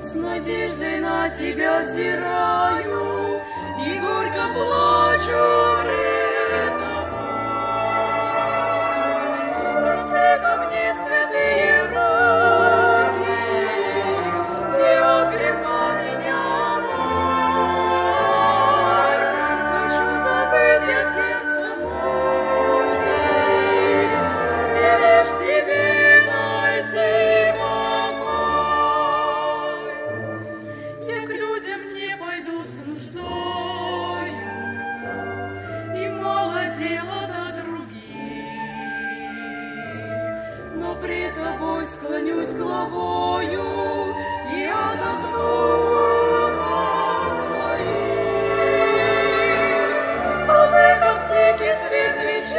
С надеждой на тебя взираю и горько плачу пред тобой. Прости ко мне, святые руки, и от греха меня омой. Хочу забыть я сердце муки и лишь тебе найти покой. Я к людям не пойду с нуждою, и мало дела до других, но пред тобой склонюсь головою и отдохну в ног твоих. А ты, как тихий свет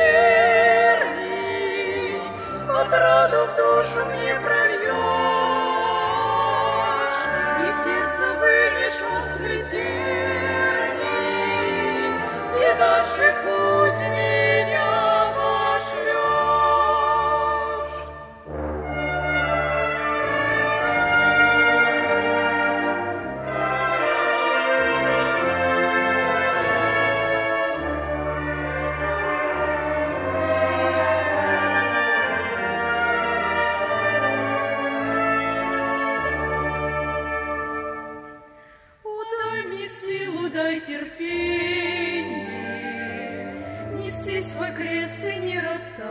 вечерний, отраду в душу мне прольешь, и сердце вынешь острый терний, и дальше в путь меня пошлешь. Дай мне силу, дай терпение, нести свой крест и не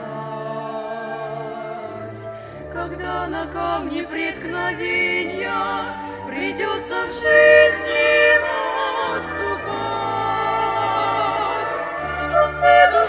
роптать, когда на камне преткновенья придется в жизни наступать, что все души